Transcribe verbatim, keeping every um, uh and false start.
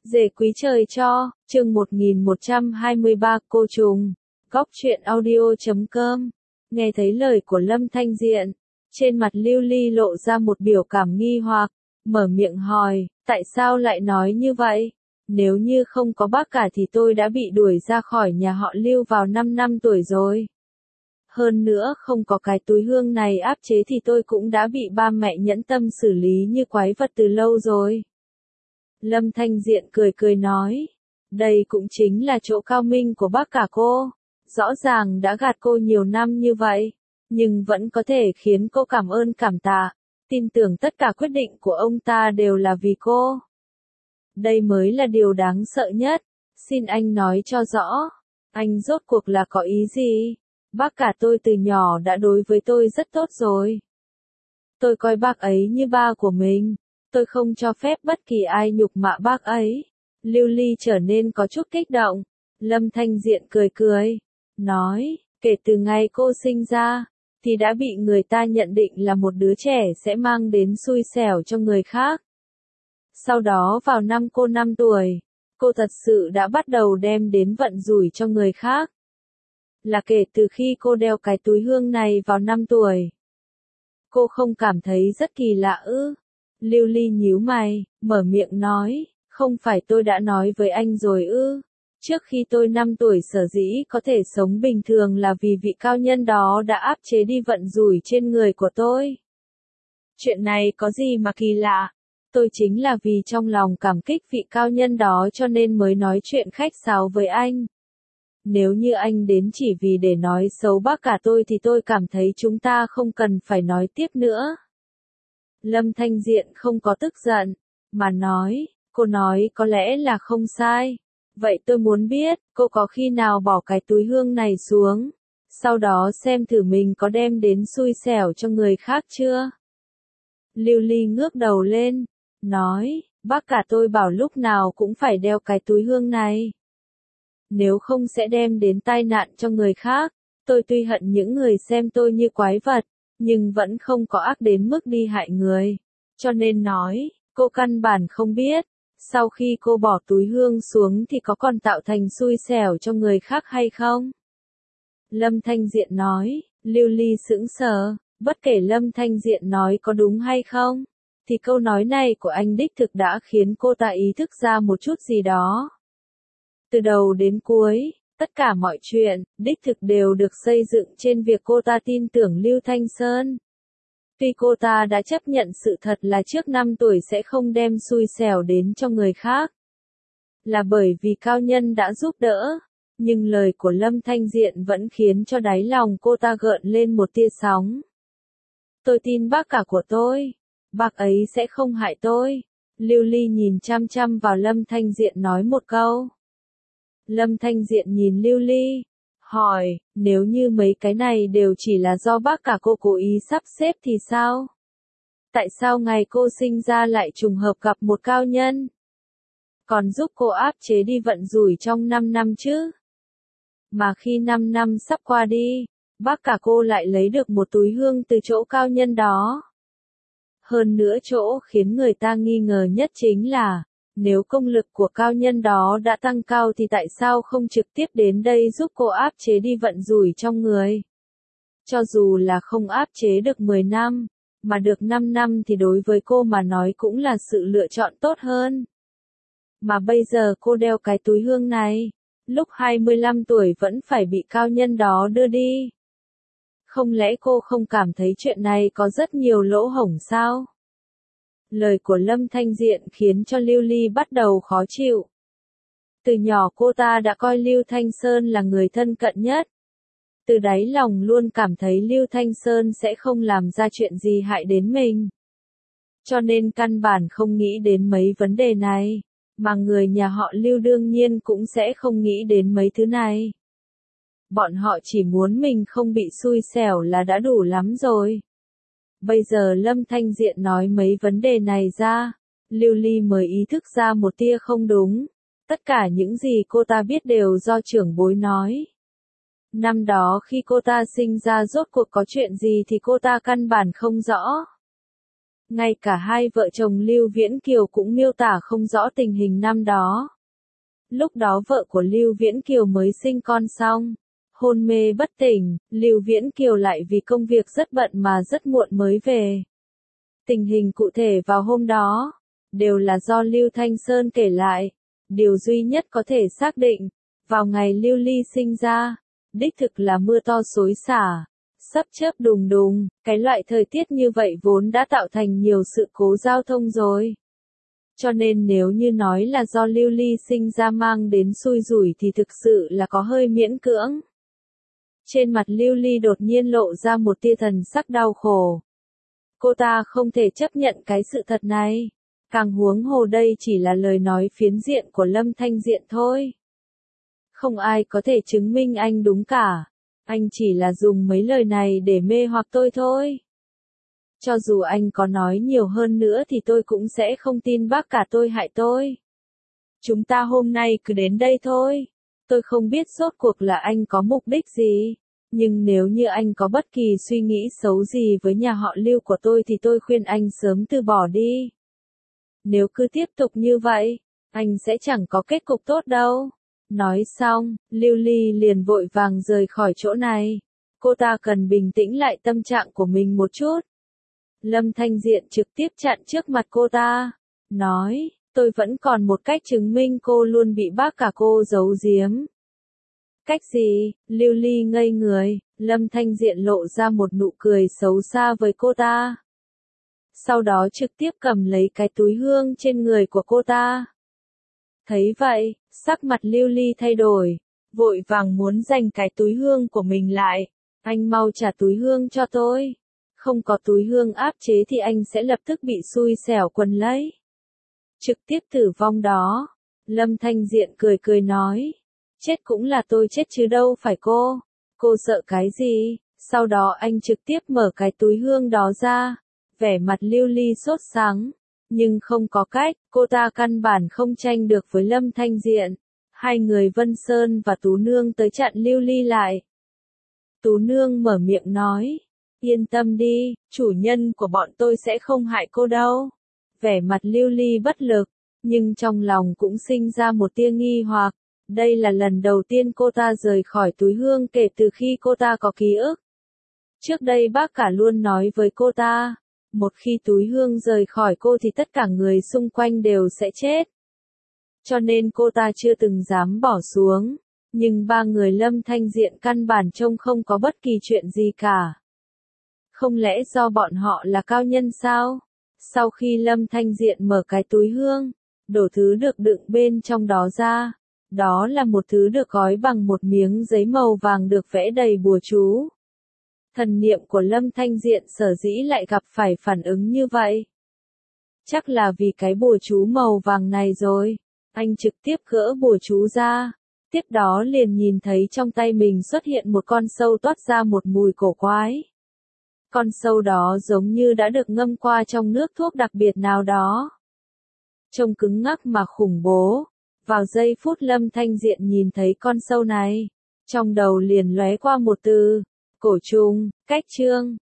Dề quý trời cho, chương một nghìn một trăm hai mươi ba cô trùng, góc truyện audio chấm com. Nghe thấy lời của Lâm Thanh Diện, trên mặt Lưu Ly lộ ra một biểu cảm nghi hoặc, mở miệng hỏi, tại sao lại nói như vậy? Nếu như không có bác cả thì tôi đã bị đuổi ra khỏi nhà họ Lưu vào năm năm tuổi rồi. Hơn nữa không có cái túi hương này áp chế thì tôi cũng đã bị ba mẹ nhẫn tâm xử lý như quái vật từ lâu rồi. Lâm Thanh Diện cười cười nói, đây cũng chính là chỗ cao minh của bác cả cô, rõ ràng đã gạt cô nhiều năm như vậy, nhưng vẫn có thể khiến cô cảm ơn cảm tạ, tin tưởng tất cả quyết định của ông ta đều là vì cô. Đây mới là điều đáng sợ nhất, xin anh nói cho rõ, anh rốt cuộc là có ý gì? Bác cả tôi từ nhỏ đã đối với tôi rất tốt rồi. Tôi coi bác ấy như ba của mình. Tôi không cho phép bất kỳ ai nhục mạ bác ấy. Lưu Ly trở nên có chút kích động. Lâm Thanh Diện cười cười. Nói, kể từ ngày cô sinh ra, thì đã bị người ta nhận định là một đứa trẻ sẽ mang đến xui xẻo cho người khác. Sau đó vào năm cô năm tuổi, cô thật sự đã bắt đầu đem đến vận rủi cho người khác. Là kể từ khi cô đeo cái túi hương này vào năm tuổi. Cô không cảm thấy rất kỳ lạ ư? Lưu Ly nhíu mày, mở miệng nói, không phải tôi đã nói với anh rồi ư? Trước khi tôi năm tuổi sở dĩ có thể sống bình thường là vì vị cao nhân đó đã áp chế đi vận rủi trên người của tôi. Chuyện này có gì mà kỳ lạ? Tôi chính là vì trong lòng cảm kích vị cao nhân đó cho nên mới nói chuyện khách sáo với anh. Nếu như anh đến chỉ vì để nói xấu bác cả tôi thì tôi cảm thấy chúng ta không cần phải nói tiếp nữa. Lâm Thanh Diện không có tức giận, mà nói, cô nói có lẽ là không sai. Vậy tôi muốn biết, cô có khi nào bỏ cái túi hương này xuống, sau đó xem thử mình có đem đến xui xẻo cho người khác chưa? Lưu Ly ngước đầu lên, nói, bác cả tôi bảo lúc nào cũng phải đeo cái túi hương này. Nếu không sẽ đem đến tai nạn cho người khác. Tôi tuy hận những người xem tôi như quái vật, nhưng vẫn không có ác đến mức đi hại người. Cho nên nói, cô căn bản không biết, sau khi cô bỏ túi hương xuống thì có còn tạo thành xui xẻo cho người khác hay không? Lâm Thanh Diện nói, Lưu Ly sững sờ, bất kể Lâm Thanh Diện nói có đúng hay không, thì câu nói này của anh đích thực đã khiến cô ta ý thức ra một chút gì đó. Từ đầu đến cuối, tất cả mọi chuyện, đích thực đều được xây dựng trên việc cô ta tin tưởng Lưu Thanh Sơn. Tuy cô ta đã chấp nhận sự thật là trước năm tuổi sẽ không đem xui xẻo đến cho người khác. Là bởi vì cao nhân đã giúp đỡ, nhưng lời của Lâm Thanh Diện vẫn khiến cho đáy lòng cô ta gợn lên một tia sóng. Tôi tin bác cả của tôi, bác ấy sẽ không hại tôi. Lưu Ly nhìn chăm chăm vào Lâm Thanh Diện nói một câu. Lâm Thanh Diện nhìn Lưu Ly, hỏi, nếu như mấy cái này đều chỉ là do bác cả cô cố ý sắp xếp thì sao? Tại sao ngày cô sinh ra lại trùng hợp gặp một cao nhân? Còn giúp cô áp chế đi vận rủi trong năm năm chứ? Mà khi năm năm sắp qua đi, bác cả cô lại lấy được một túi hương từ chỗ cao nhân đó. Hơn nữa chỗ khiến người ta nghi ngờ nhất chính là, nếu công lực của cao nhân đó đã tăng cao thì tại sao không trực tiếp đến đây giúp cô áp chế đi vận rủi trong người? Cho dù là không áp chế được mười năm, mà được năm năm thì đối với cô mà nói cũng là sự lựa chọn tốt hơn. Mà bây giờ cô đeo cái túi hương này, lúc hai mươi lăm tuổi vẫn phải bị cao nhân đó đưa đi. Không lẽ cô không cảm thấy chuyện này có rất nhiều lỗ hổng sao? Lời của Lâm Thanh Diện khiến cho Lưu Ly bắt đầu khó chịu. Từ nhỏ cô ta đã coi Lưu Thanh Sơn là người thân cận nhất. Từ đáy lòng luôn cảm thấy Lưu Thanh Sơn sẽ không làm ra chuyện gì hại đến mình. Cho nên căn bản không nghĩ đến mấy vấn đề này, mà người nhà họ Lưu đương nhiên cũng sẽ không nghĩ đến mấy thứ này. Bọn họ chỉ muốn mình không bị xui xẻo là đã đủ lắm rồi. Bây giờ Lâm Thanh Diện nói mấy vấn đề này ra, Lưu Ly mới ý thức ra một tia không đúng. Tất cả những gì cô ta biết đều do trưởng bối nói. Năm đó khi cô ta sinh ra rốt cuộc có chuyện gì thì cô ta căn bản không rõ. Ngay cả hai vợ chồng Lưu Viễn Kiều cũng miêu tả không rõ tình hình năm đó. Lúc đó vợ của Lưu Viễn Kiều mới sinh con xong, hôn mê bất tỉnh, Lưu Viễn Kiều lại vì công việc rất bận mà rất muộn mới về. Tình hình cụ thể vào hôm đó, đều là do Lưu Thanh Sơn kể lại. Điều duy nhất có thể xác định, vào ngày Lưu Ly sinh ra, đích thực là mưa to xối xả, sắp chớp đùng đùng, cái loại thời tiết như vậy vốn đã tạo thành nhiều sự cố giao thông rồi. Cho nên nếu như nói là do Lưu Ly sinh ra mang đến xui rủi thì thực sự là có hơi miễn cưỡng. Trên mặt Lưu Ly đột nhiên lộ ra một tia thần sắc đau khổ. Cô ta không thể chấp nhận cái sự thật này. Càng huống hồ đây chỉ là lời nói phiến diện của Lâm Thanh Diện thôi. Không ai có thể chứng minh anh đúng cả. Anh chỉ là dùng mấy lời này để mê hoặc tôi thôi. Cho dù anh có nói nhiều hơn nữa thì tôi cũng sẽ không tin bác cả tôi hại tôi. Chúng ta hôm nay cứ đến đây thôi. Tôi không biết rốt cuộc là anh có mục đích gì. Nhưng nếu như anh có bất kỳ suy nghĩ xấu gì với nhà họ Lưu của tôi thì tôi khuyên anh sớm từ bỏ đi. Nếu cứ tiếp tục như vậy, anh sẽ chẳng có kết cục tốt đâu. Nói xong, Lưu Ly liền vội vàng rời khỏi chỗ này. Cô ta cần bình tĩnh lại tâm trạng của mình một chút. Lâm Thanh Diện trực tiếp chặn trước mặt cô ta. Nói, tôi vẫn còn một cách chứng minh cô luôn bị bác cả cô giấu giếm. Cách gì? Lưu Ly ngây người, Lâm Thanh Diện lộ ra một nụ cười xấu xa với cô ta. Sau đó trực tiếp cầm lấy cái túi hương trên người của cô ta. Thấy vậy, sắc mặt Lưu Ly thay đổi, vội vàng muốn giành cái túi hương của mình lại. Anh mau trả túi hương cho tôi. Không có túi hương áp chế thì anh sẽ lập tức bị xui xẻo quần lấy. Trực tiếp tử vong đó. Lâm Thanh Diện cười cười nói. Chết cũng là tôi chết chứ đâu phải cô. Cô sợ cái gì? Sau đó anh trực tiếp mở cái túi hương đó ra. Vẻ mặt Lưu Ly sốt sắng. Nhưng không có cách, cô ta căn bản không tranh được với Lâm Thanh Diện. Hai người Vân Sơn và Tú Nương tới chặn Lưu Ly lại. Tú Nương mở miệng nói. Yên tâm đi, chủ nhân của bọn tôi sẽ không hại cô đâu. Vẻ mặt Lưu Ly bất lực, nhưng trong lòng cũng sinh ra một tia nghi hoặc. Đây là lần đầu tiên cô ta rời khỏi túi hương kể từ khi cô ta có ký ức. Trước đây bác cả luôn nói với cô ta, một khi túi hương rời khỏi cô thì tất cả người xung quanh đều sẽ chết. Cho nên cô ta chưa từng dám bỏ xuống, nhưng ba người Lâm Thanh Diện căn bản trông không có bất kỳ chuyện gì cả. Không lẽ do bọn họ là cao nhân sao? Sau khi Lâm Thanh Diện mở cái túi hương, đổ thứ được đựng bên trong đó ra. Đó là một thứ được gói bằng một miếng giấy màu vàng được vẽ đầy bùa chú. Thần niệm của Lâm Thanh Diện sở dĩ lại gặp phải phản ứng như vậy. Chắc là vì cái bùa chú màu vàng này rồi. Anh trực tiếp gỡ bùa chú ra. Tiếp đó liền nhìn thấy trong tay mình xuất hiện một con sâu toát ra một mùi cổ quái. Con sâu đó giống như đã được ngâm qua trong nước thuốc đặc biệt nào đó. Trông cứng ngắc mà khủng bố. Vào giây phút Lâm Thanh Diện nhìn thấy con sâu này, trong đầu liền lóe qua một từ, cổ trùng, cách chương.